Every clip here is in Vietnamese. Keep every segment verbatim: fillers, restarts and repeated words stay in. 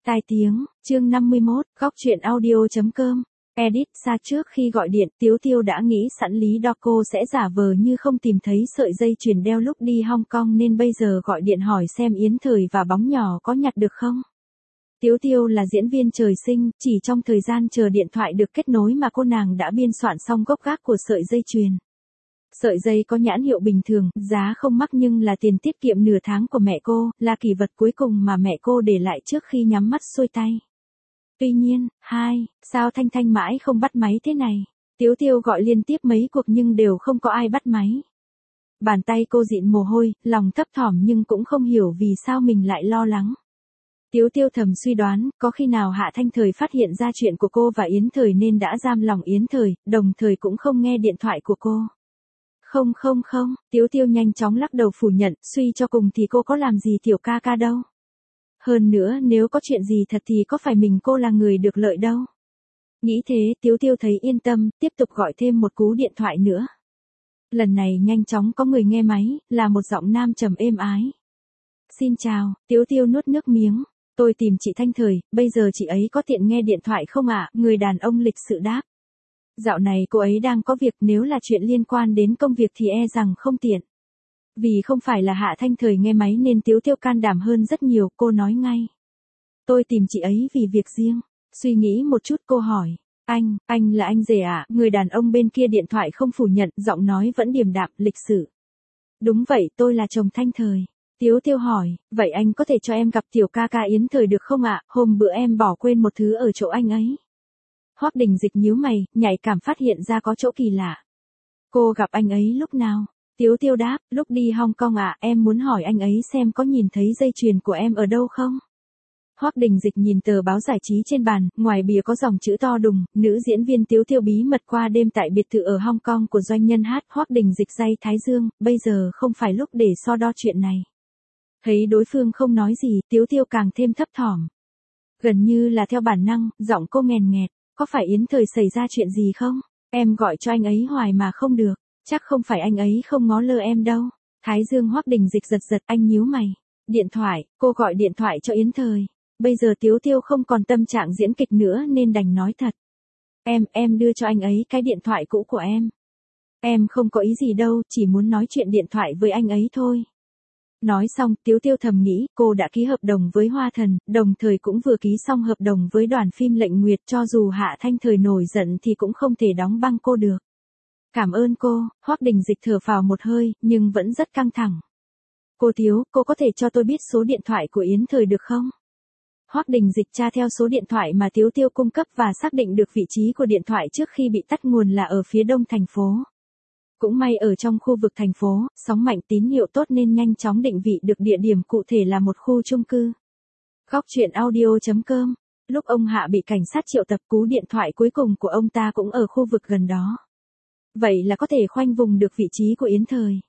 Tai tiếng, chương năm mươi mốt, góc truyện audio.com. Edit, xa trước khi gọi điện, Tiếu Tiêu đã nghĩ sẵn lý do cô sẽ giả vờ như không tìm thấy sợi dây chuyền đeo lúc đi Hong Kong nên bây giờ gọi điện hỏi xem Yến Thời và Bóng Nhỏ có nhặt được không. Tiếu Tiêu là diễn viên trời sinh, chỉ trong thời gian chờ điện thoại được kết nối mà cô nàng đã biên soạn xong gốc gác của sợi dây chuyền. Sợi dây có nhãn hiệu bình thường, giá không mắc nhưng là tiền tiết kiệm nửa tháng của mẹ cô, là kỷ vật cuối cùng mà mẹ cô để lại trước khi nhắm mắt xuôi tay. Tuy nhiên, hai, sao Thanh Thanh mãi không bắt máy thế này? Tiếu Tiêu gọi liên tiếp mấy cuộc nhưng đều không có ai bắt máy. Bàn tay cô dịn mồ hôi, lòng thấp thỏm nhưng cũng không hiểu vì sao mình lại lo lắng. Tiếu Tiêu thầm suy đoán, có khi nào Hạ Thanh Thời phát hiện ra chuyện của cô và Yến Thời nên đã giam lòng Yến Thời, đồng thời cũng không nghe điện thoại của cô. Không không không, Tiếu Tiêu nhanh chóng lắc đầu phủ nhận, suy cho cùng thì cô có làm gì tiểu ca ca đâu. Hơn nữa nếu có chuyện gì thật thì có phải mình cô là người được lợi đâu. Nghĩ thế, Tiếu Tiêu thấy yên tâm, tiếp tục gọi thêm một cú điện thoại nữa. Lần này nhanh chóng có người nghe máy, là một giọng nam trầm êm ái. Xin chào, Tiếu Tiêu nuốt nước miếng. Tôi tìm chị Thanh Thời, bây giờ chị ấy có tiện nghe điện thoại không ạ? Người đàn ông lịch sự đáp. Dạo này cô ấy đang có việc, nếu là chuyện liên quan đến công việc thì e rằng không tiện. Vì không phải là Hạ Thanh Thời nghe máy nên Tiếu Tiêu can đảm hơn rất nhiều, cô nói ngay. Tôi tìm chị ấy vì việc riêng. Suy nghĩ một chút cô hỏi. Anh, anh là anh rể ạ? Người đàn ông bên kia điện thoại không phủ nhận, giọng nói vẫn điềm đạm, lịch sự. Đúng vậy, tôi là chồng Thanh Thời. Tiếu Tiêu hỏi, vậy anh có thể cho em gặp tiểu ca ca Yến Thời được không ạ? Hôm bữa em bỏ quên một thứ ở chỗ anh ấy. Hoắc Đình Dịch nhíu mày, nhạy cảm phát hiện ra có chỗ kỳ lạ. Cô gặp anh ấy lúc nào? Tiếu Tiêu đáp, lúc đi Hong Kong ạ, em muốn hỏi anh ấy xem có nhìn thấy dây chuyền của em ở đâu không? Hoắc Đình Dịch nhìn tờ báo giải trí trên bàn, ngoài bìa có dòng chữ to đùng, nữ diễn viên Tiếu Tiêu bí mật qua đêm tại biệt thự ở Hong Kong của doanh nhân hát. Hoắc Đình Dịch day thái dương, bây giờ không phải lúc để so đo chuyện này. Thấy đối phương không nói gì, Tiếu Tiêu càng thêm thấp thỏm. Gần như là theo bản năng, giọng cô nghèn nghẹt. Có phải Yến Thời xảy ra chuyện gì không? Em gọi cho anh ấy hoài mà không được. Chắc không phải anh ấy không ngó lơ em đâu. Thái dương Hoắc Đình Dịch giật giật, anh nhíu mày. Điện thoại, cô gọi điện thoại cho Yến Thời. Bây giờ Tiếu Tiêu không còn tâm trạng diễn kịch nữa nên đành nói thật. Em, em đưa cho anh ấy cái điện thoại cũ của em. Em không có ý gì đâu, chỉ muốn nói chuyện điện thoại với anh ấy thôi. Nói xong, Tiếu Tiêu thầm nghĩ, cô đã ký hợp đồng với Hoa Thần, đồng thời cũng vừa ký xong hợp đồng với đoàn phim Lệnh Nguyệt, cho dù Hạ Thanh Thời nổi giận thì cũng không thể đóng băng cô được. Cảm ơn cô, Hoắc Đình Dịch thở phào một hơi, nhưng vẫn rất căng thẳng. Cô Tiếu, cô có thể cho tôi biết số điện thoại của Yến Thời được không? Hoắc Đình Dịch tra theo số điện thoại mà Tiếu Tiêu cung cấp và xác định được vị trí của điện thoại trước khi bị tắt nguồn là ở phía đông thành phố. Cũng may ở trong khu vực thành phố, sóng mạnh tín hiệu tốt nên nhanh chóng định vị được địa điểm cụ thể là một khu chung cư. Góc truyện audio.com. Lúc ông Hạ bị cảnh sát triệu tập, cú điện thoại cuối cùng của ông ta cũng ở khu vực gần đó. Vậy là có thể khoanh vùng được vị trí của Yến Thời.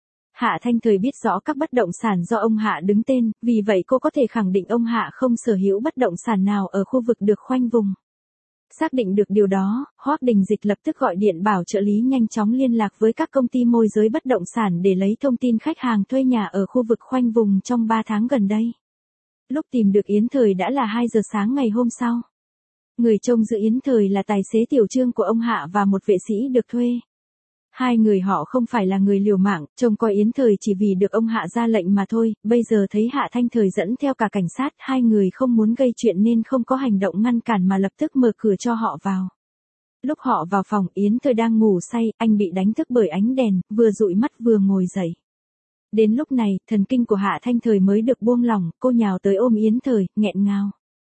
Hạ Thanh Thời biết rõ các bất động sản do ông Hạ đứng tên, vì vậy cô có thể khẳng định ông Hạ không sở hữu bất động sản nào ở khu vực được khoanh vùng. Xác định được điều đó, Hoắc Đình Dịch lập tức gọi điện bảo trợ lý nhanh chóng liên lạc với các công ty môi giới bất động sản để lấy thông tin khách hàng thuê nhà ở khu vực khoanh vùng trong ba tháng gần đây. Lúc tìm được Yến Thời đã là hai giờ sáng ngày hôm sau. Người trông giữ Yến Thời là tài xế tiểu Trương của ông Hạ và một vệ sĩ được thuê. Hai người họ không phải là người liều mạng, trông coi Yến Thời chỉ vì được ông Hạ ra lệnh mà thôi, bây giờ thấy Hạ Thanh Thời dẫn theo cả cảnh sát, hai người không muốn gây chuyện nên không có hành động ngăn cản mà lập tức mở cửa cho họ vào. Lúc họ vào phòng, Yến Thời đang ngủ say, anh bị đánh thức bởi ánh đèn, vừa dụi mắt vừa ngồi dậy. Đến lúc này, thần kinh của Hạ Thanh Thời mới được buông lỏng, cô nhào tới ôm Yến Thời, nghẹn ngào.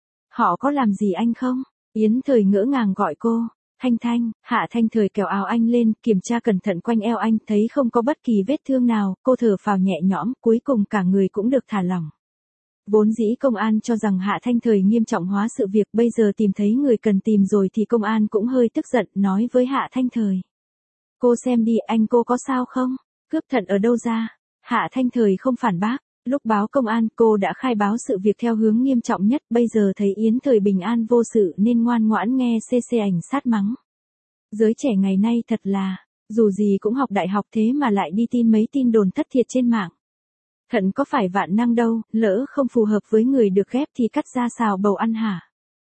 Họ có làm gì anh không? Yến Thời ngỡ ngàng gọi cô. Thanh Thanh, Hạ Thanh Thời kéo áo anh lên, kiểm tra cẩn thận quanh eo anh, thấy không có bất kỳ vết thương nào, cô thở phào nhẹ nhõm, cuối cùng cả người cũng được thả lỏng. Vốn dĩ công an cho rằng Hạ Thanh Thời nghiêm trọng hóa sự việc, bây giờ tìm thấy người cần tìm rồi thì công an cũng hơi tức giận, nói với Hạ Thanh Thời. Cô xem đi, anh cô có sao không? Cướp thận ở đâu ra? Hạ Thanh Thời không phản bác. Lúc báo công an, cô đã khai báo sự việc theo hướng nghiêm trọng nhất, bây giờ thấy Yến Thời bình an vô sự nên ngoan ngoãn nghe xê xê ảnh sát mắng. Giới trẻ ngày nay thật là, dù gì cũng học đại học thế mà lại đi tin mấy tin đồn thất thiệt trên mạng. Thận có phải vạn năng đâu, lỡ không phù hợp với người được ghép thì cắt ra xào bầu ăn hả?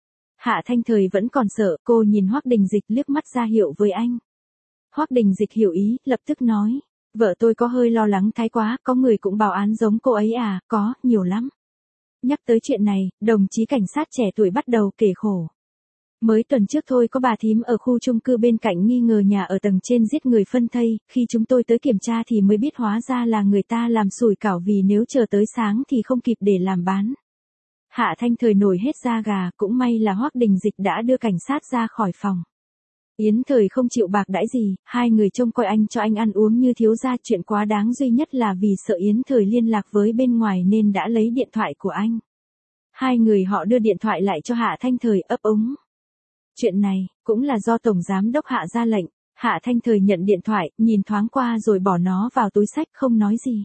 Hạ Thanh Thời vẫn còn sợ, cô nhìn Hoắc Đình Dịch liếc mắt ra hiệu với anh. Hoắc Đình Dịch hiểu ý, lập tức nói, vợ tôi có hơi lo lắng thái quá, có người cũng báo án giống cô ấy à, có, nhiều lắm. Nhắc tới chuyện này, đồng chí cảnh sát trẻ tuổi bắt đầu kể khổ. Mới tuần trước thôi có bà thím ở khu chung cư bên cạnh nghi ngờ nhà ở tầng trên giết người phân thây, khi chúng tôi tới kiểm tra thì mới biết hóa ra là người ta làm sủi cảo vì nếu chờ tới sáng thì không kịp để làm bán. Hạ Thanh Thời nổi hết da gà, cũng may là Hoắc Đình Dịch đã đưa cảnh sát ra khỏi phòng. Yến Thời không chịu bạc đãi gì, hai người trông coi anh cho anh ăn uống như thiếu gia, chuyện quá đáng duy nhất là vì sợ Yến Thời liên lạc với bên ngoài nên đã lấy điện thoại của anh. Hai người họ đưa điện thoại lại cho Hạ Thanh Thời ấp úng. Chuyện này, cũng là do Tổng Giám Đốc Hạ ra lệnh. Hạ Thanh Thời nhận điện thoại, nhìn thoáng qua rồi bỏ nó vào túi xách không nói gì.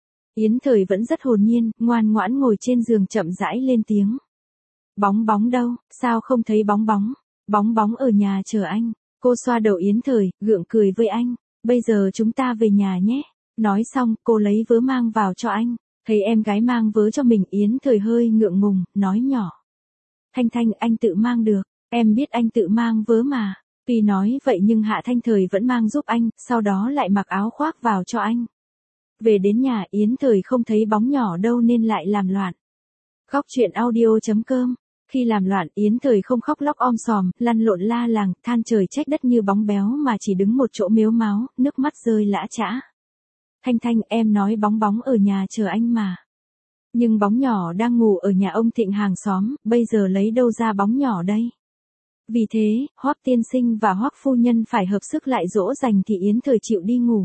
Yến Thời vẫn rất hồn nhiên, ngoan ngoãn ngồi trên giường chậm rãi lên tiếng. Bóng bóng đâu, sao không thấy bóng bóng? Bóng bóng ở nhà chờ anh. Cô xoa đầu Yến Thời, gượng cười với anh. Bây giờ chúng ta về nhà nhé. Nói xong, cô lấy vớ mang vào cho anh. Thấy em gái mang vớ cho mình, Yến Thời hơi ngượng ngùng, nói nhỏ. Thanh Thanh, anh tự mang được. Em biết anh tự mang vớ mà. Tuy nói vậy nhưng Hạ Thanh Thời vẫn mang giúp anh, sau đó lại mặc áo khoác vào cho anh. Về đến nhà, Yến Thời không thấy bóng nhỏ đâu nên lại làm loạn. Khóc chuyện audio chấm com. Khi làm loạn, Yến Thời không khóc lóc om sòm, lăn lộn la làng, than trời trách đất như bóng béo mà chỉ đứng một chỗ mếu máo, nước mắt rơi lã chã. Thanh Thanh, em nói bóng bóng ở nhà chờ anh mà. Nhưng bóng nhỏ đang ngủ ở nhà ông Thịnh hàng xóm, bây giờ lấy đâu ra bóng nhỏ đây? Vì thế, Hoắc tiên sinh và Hoắc phu nhân phải hợp sức lại dỗ dành thì Yến Thời chịu đi ngủ.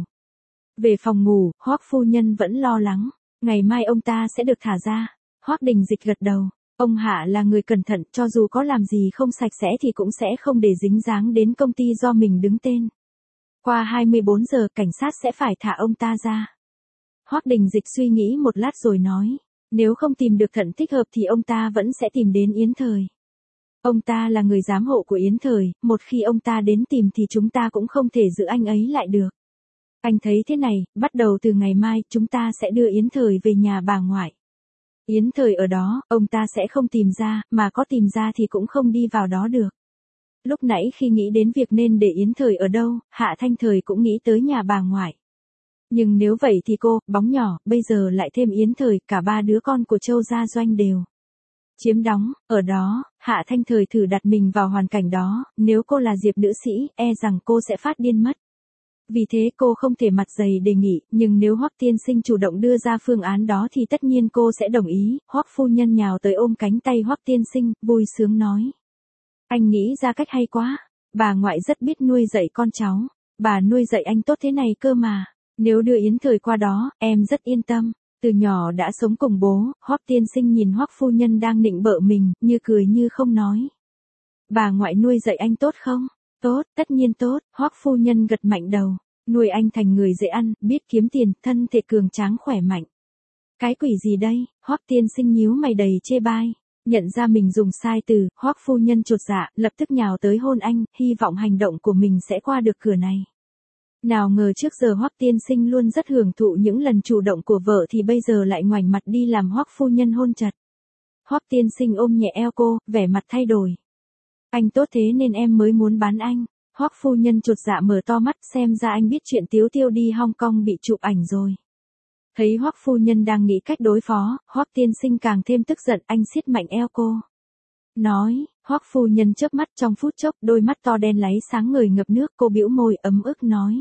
Về phòng ngủ, Hoắc phu nhân vẫn lo lắng, ngày mai ông ta sẽ được thả ra. Hoắc Đình Dịch gật đầu, ông Hạ là người cẩn thận, cho dù có làm gì không sạch sẽ thì cũng sẽ không để dính dáng đến công ty do mình đứng tên. Qua hai mươi bốn giờ, cảnh sát sẽ phải thả ông ta ra. Hoắc Đình Dịch suy nghĩ một lát rồi nói, nếu không tìm được thận thích hợp thì ông ta vẫn sẽ tìm đến Yến Thời. Ông ta là người giám hộ của Yến Thời, một khi ông ta đến tìm thì chúng ta cũng không thể giữ anh ấy lại được. Anh thấy thế này, bắt đầu từ ngày mai, chúng ta sẽ đưa Yến Thời về nhà bà ngoại. Yến Thời ở đó, ông ta sẽ không tìm ra, mà có tìm ra thì cũng không đi vào đó được. Lúc nãy khi nghĩ đến việc nên để Yến Thời ở đâu, Hạ Thanh Thời cũng nghĩ tới nhà bà ngoại. Nhưng nếu vậy thì cô, bóng nhỏ, bây giờ lại thêm Yến Thời, cả ba đứa con của Châu Gia Doanh đều chiếm đóng, ở đó, Hạ Thanh Thời thử đặt mình vào hoàn cảnh đó, nếu cô là Diệp nữ sĩ, e rằng cô sẽ phát điên mất. Vì thế cô không thể mặt dày đề nghị, nhưng nếu Hoắc tiên sinh chủ động đưa ra phương án đó thì tất nhiên cô sẽ đồng ý. Hoắc phu nhân nhào tới ôm cánh tay Hoắc tiên sinh, vui sướng nói. Anh nghĩ ra cách hay quá, bà ngoại rất biết nuôi dạy con cháu, bà nuôi dạy anh tốt thế này cơ mà. Nếu đưa Yến Thời qua đó, em rất yên tâm. Từ nhỏ đã sống cùng bố, Hoắc tiên sinh nhìn Hoắc phu nhân đang nịnh bợ mình, như cười như không nói. Bà ngoại nuôi dạy anh tốt không? Tốt, tất nhiên tốt, Hoắc phu nhân gật mạnh đầu. Nuôi anh thành người dễ ăn, biết kiếm tiền, thân thể cường tráng khỏe mạnh. Cái quỷ gì đây? Hoắc tiên sinh nhíu mày đầy chê bai. Nhận ra mình dùng sai từ, Hoắc phu nhân chột dạ, lập tức nhào tới hôn anh, hy vọng hành động của mình sẽ qua được cửa này. Nào ngờ trước giờ Hoắc tiên sinh luôn rất hưởng thụ những lần chủ động của vợ thì bây giờ lại ngoảnh mặt đi làm Hoắc phu nhân hôn chặt. Hoắc tiên sinh ôm nhẹ eo cô, vẻ mặt thay đổi. Anh tốt thế nên em mới muốn bán anh. Hoắc phu nhân chột dạ mở to mắt, xem ra anh biết chuyện Tiếu Tiêu đi Hong Kong bị chụp ảnh rồi. Thấy Hoắc phu nhân đang nghĩ cách đối phó, Hoắc tiên sinh càng thêm tức giận, anh siết mạnh eo cô. Nói, Hoắc phu nhân chớp mắt trong phút chốc, đôi mắt to đen láy sáng ngời ngập nước, cô bĩu môi ấm ức nói.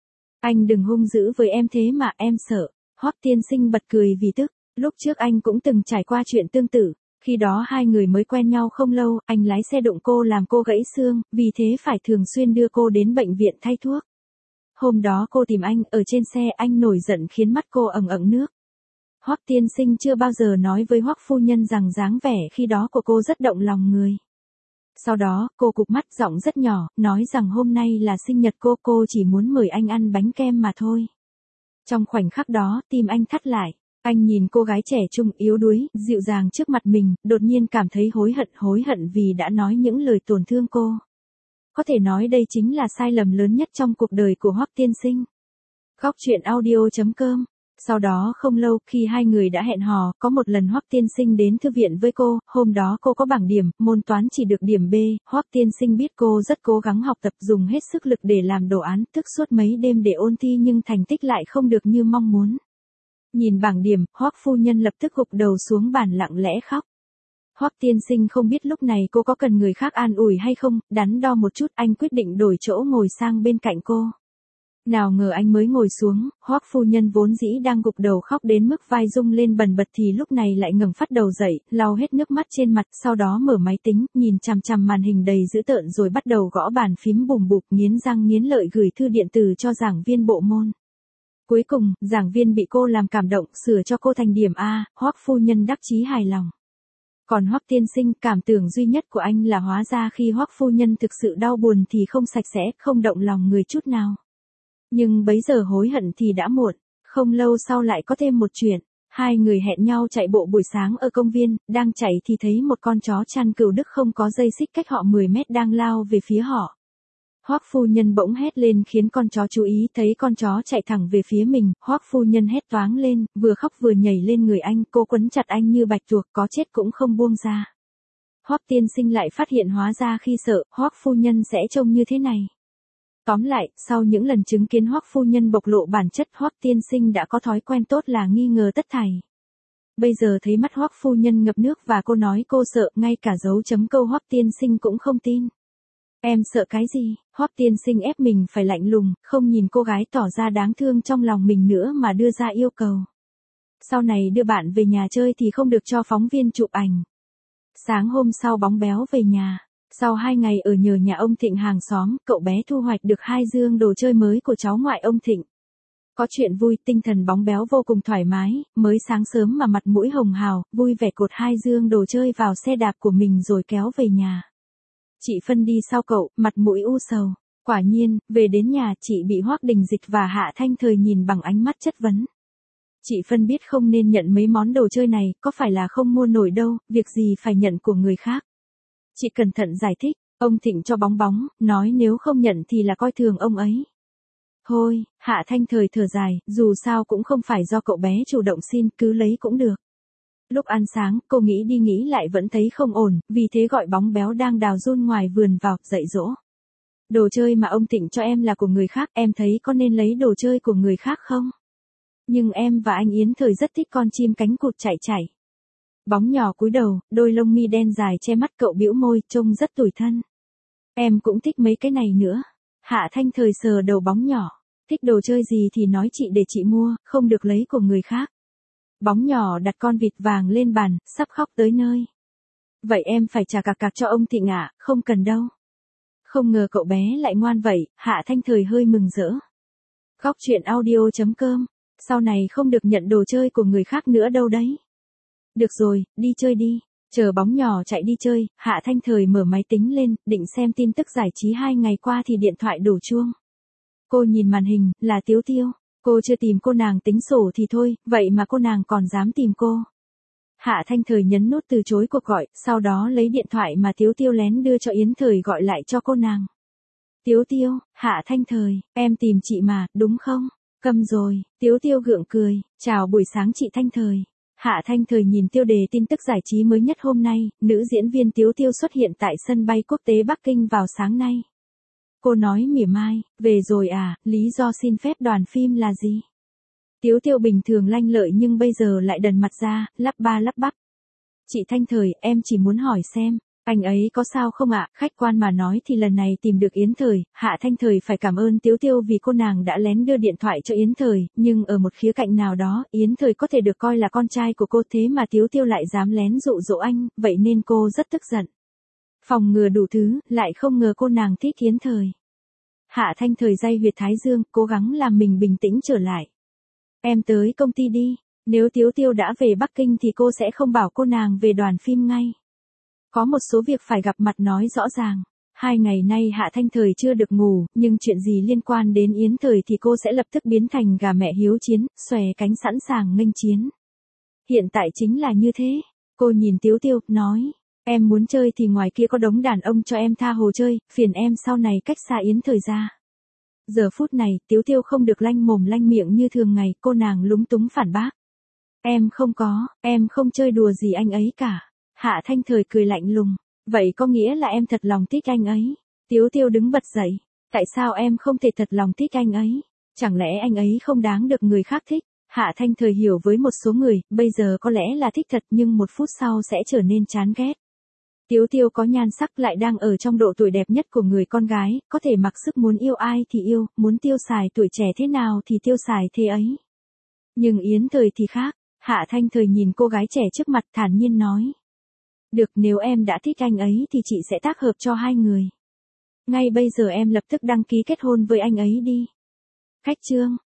Anh đừng hung dữ với em thế mà, em sợ. Hoắc tiên sinh bật cười vì tức, lúc trước anh cũng từng trải qua chuyện tương tự. Khi đó hai người mới quen nhau không lâu, anh lái xe đụng cô làm cô gãy xương, vì thế phải thường xuyên đưa cô đến bệnh viện thay thuốc. Hôm đó cô tìm anh, ở trên xe anh nổi giận khiến mắt cô ẩn ẩn nước. Hoắc tiên sinh chưa bao giờ nói với Hoắc phu nhân rằng dáng vẻ khi đó của cô rất động lòng người. Sau đó, cô cụp mắt giọng rất nhỏ, nói rằng hôm nay là sinh nhật cô, cô chỉ muốn mời anh ăn bánh kem mà thôi. Trong khoảnh khắc đó, tim anh thắt lại. Anh nhìn cô gái trẻ trung yếu đuối, dịu dàng trước mặt mình, đột nhiên cảm thấy hối hận hối hận vì đã nói những lời tổn thương cô. Có thể nói đây chính là sai lầm lớn nhất trong cuộc đời của Hoắc tiên sinh. Khóc chuyện audio chấm com Sau đó không lâu, khi hai người đã hẹn hò, có một lần Hoắc tiên sinh đến thư viện với cô, hôm đó cô có bảng điểm, môn toán chỉ được điểm B, Hoắc tiên sinh biết cô rất cố gắng học tập, dùng hết sức lực để làm đồ án, thức suốt mấy đêm để ôn thi nhưng thành tích lại không được như mong muốn. Nhìn bảng điểm, Hoắc phu nhân lập tức gục đầu xuống bàn lặng lẽ khóc. Hoắc tiên sinh không biết lúc này cô có cần người khác an ủi hay không, đắn đo một chút, anh quyết định đổi chỗ ngồi sang bên cạnh cô. Nào ngờ anh mới ngồi xuống, Hoắc phu nhân vốn dĩ đang gục đầu khóc đến mức vai rung lên bần bật thì lúc này lại ngẩng phát đầu dậy, lau hết nước mắt trên mặt, sau đó mở máy tính, nhìn chằm chằm màn hình đầy dữ tợn rồi bắt đầu gõ bàn phím bùm bụp, nghiến răng nghiến lợi gửi thư điện tử cho giảng viên bộ môn. Cuối cùng, giảng viên bị cô làm cảm động, sửa cho cô thành điểm A, Hoắc phu nhân đắc chí hài lòng. Còn Hoắc tiên sinh, cảm tưởng duy nhất của anh là hóa ra khi Hoắc phu nhân thực sự đau buồn thì không sạch sẽ, không động lòng người chút nào. Nhưng bấy giờ hối hận thì đã muộn, không lâu sau lại có thêm một chuyện. Hai người hẹn nhau chạy bộ buổi sáng ở công viên, đang chạy thì thấy một con chó chăn cừu Đức không có dây xích cách họ mười mét đang lao về phía họ. Hoắc phu nhân bỗng hét lên khiến con chó chú ý, thấy con chó chạy thẳng về phía mình, Hoắc phu nhân hét toáng lên, vừa khóc vừa nhảy lên người anh, cô quấn chặt anh như bạch tuộc, có chết cũng không buông ra. Hoắc tiên sinh lại phát hiện hóa ra khi sợ, Hoắc phu nhân sẽ trông như thế này. Tóm lại, sau những lần chứng kiến Hoắc phu nhân bộc lộ bản chất, Hoắc tiên sinh đã có thói quen tốt là nghi ngờ tất thảy. Bây giờ thấy mắt Hoắc phu nhân ngập nước và cô nói cô sợ, ngay cả dấu chấm câu Hoắc tiên sinh cũng không tin. Em sợ cái gì? Hoắc tiên sinh ép mình phải lạnh lùng, không nhìn cô gái tỏ ra đáng thương trong lòng mình nữa mà đưa ra yêu cầu. Sau này đưa bạn về nhà chơi thì không được cho phóng viên chụp ảnh. Sáng hôm sau bóng béo về nhà. Sau hai ngày ở nhờ nhà ông Thịnh hàng xóm, cậu bé thu hoạch được hai dương đồ chơi mới của cháu ngoại ông Thịnh. Có chuyện vui, tinh thần bóng béo vô cùng thoải mái, mới sáng sớm mà mặt mũi hồng hào, vui vẻ cột hai dương đồ chơi vào xe đạp của mình rồi kéo về nhà. Chị Phân đi sau cậu, mặt mũi u sầu. Quả nhiên, về đến nhà chị bị Hoắc Đình Dịch và Hạ Thanh Thời nhìn bằng ánh mắt chất vấn. Chị Phân biết không nên nhận mấy món đồ chơi này, có phải là không mua nổi đâu, việc gì phải nhận của người khác. Chị cẩn thận giải thích, ông Thịnh cho bóng bóng, nói nếu không nhận thì là coi thường ông ấy. Thôi, Hạ Thanh Thời thở dài, dù sao cũng không phải do cậu bé chủ động xin, cứ lấy cũng được. Lúc ăn sáng, cô nghĩ đi nghĩ lại vẫn thấy không ổn, vì thế gọi bóng béo đang đào giun ngoài vườn vào, dạy dỗ. Đồ chơi mà ông Thịnh cho em là của người khác, em thấy có nên lấy đồ chơi của người khác không? Nhưng em và anh Yến Thời rất thích con chim cánh cụt chạy chạy. Bóng nhỏ cúi đầu, đôi lông mi đen dài che mắt, cậu bĩu môi, trông rất tủi thân. Em cũng thích mấy cái này nữa. Hạ Thanh Thời sờ đầu bóng nhỏ. Thích đồ chơi gì thì nói chị để chị mua, không được lấy của người khác. Bóng nhỏ đặt con vịt vàng lên bàn, sắp khóc tới nơi. Vậy em phải trả cạc cạc cho ông Thịnh ạ, không cần đâu. Không ngờ cậu bé lại ngoan vậy, Hạ Thanh Thời hơi mừng rỡ. Góc truyện audio chấm com. Sau này không được nhận đồ chơi của người khác nữa đâu đấy. Được rồi, đi chơi đi. Chờ bóng nhỏ chạy đi chơi, Hạ Thanh Thời mở máy tính lên, định xem tin tức giải trí hai ngày qua thì điện thoại đổ chuông. Cô nhìn màn hình, là Tiếu Tiêu. Cô chưa tìm cô nàng tính sổ thì thôi, vậy mà cô nàng còn dám tìm cô. Hạ Thanh Thời nhấn nút từ chối cuộc gọi, sau đó lấy điện thoại mà Tiếu Tiêu lén đưa cho Yến Thời gọi lại cho cô nàng. Tiếu Tiêu, Hạ Thanh Thời, em tìm chị mà, đúng không? Câm rồi, Tiếu Tiêu gượng cười, chào buổi sáng chị Thanh Thời. Hạ Thanh Thời nhìn tiêu đề tin tức giải trí mới nhất hôm nay, nữ diễn viên Tiếu Tiêu xuất hiện tại sân bay quốc tế Bắc Kinh vào sáng nay. Cô nói mỉa mai, về rồi à, lý do xin phép đoàn phim là gì? Tiếu Tiêu bình thường lanh lợi nhưng bây giờ lại đần mặt ra, lắp ba lắp bắp. Chị Thanh Thời, em chỉ muốn hỏi xem, anh ấy có sao không ạ? Khách quan mà nói thì lần này tìm được Yến Thời, Hạ Thanh Thời phải cảm ơn Tiếu Tiêu vì cô nàng đã lén đưa điện thoại cho Yến Thời, nhưng ở một khía cạnh nào đó, Yến Thời có thể được coi là con trai của cô, thế mà Tiếu Tiêu lại dám lén dụ dỗ anh, vậy nên cô rất tức giận. Phòng ngừa đủ thứ, lại không ngờ cô nàng thích Yến Thời. Hạ Thanh Thời day huyệt thái dương, cố gắng làm mình bình tĩnh trở lại. Em tới công ty đi, nếu Tiếu Tiêu đã về Bắc Kinh thì cô sẽ không bảo cô nàng về đoàn phim ngay. Có một số việc phải gặp mặt nói rõ ràng. Hai ngày nay Hạ Thanh Thời chưa được ngủ, nhưng chuyện gì liên quan đến Yến Thời thì cô sẽ lập tức biến thành gà mẹ hiếu chiến, xòe cánh sẵn sàng nghênh chiến. Hiện tại chính là như thế. Cô nhìn Tiếu Tiêu, nói, em muốn chơi thì ngoài kia có đống đàn ông cho em tha hồ chơi, phiền em sau này cách xa Yến Thời ra. Giờ phút này, Tiếu Tiêu không được lanh mồm lanh miệng như thường ngày, cô nàng lúng túng phản bác. Em không có, em không chơi đùa gì anh ấy cả. Hạ Thanh Thời cười lạnh lùng. Vậy có nghĩa là em thật lòng thích anh ấy. Tiếu Tiêu đứng bật dậy. Tại sao em không thể thật lòng thích anh ấy? Chẳng lẽ anh ấy không đáng được người khác thích? Hạ Thanh Thời hiểu với một số người, bây giờ có lẽ là thích thật nhưng một phút sau sẽ trở nên chán ghét. Tiếu Tiêu có nhan sắc lại đang ở trong độ tuổi đẹp nhất của người con gái, có thể mặc sức muốn yêu ai thì yêu, muốn tiêu xài tuổi trẻ thế nào thì tiêu xài thế ấy. Nhưng Yến Thời thì khác, Hạ Thanh Thời nhìn cô gái trẻ trước mặt thản nhiên nói. Được, nếu em đã thích anh ấy thì chị sẽ tác hợp cho hai người. Ngay bây giờ em lập tức đăng ký kết hôn với anh ấy đi. Khách trương.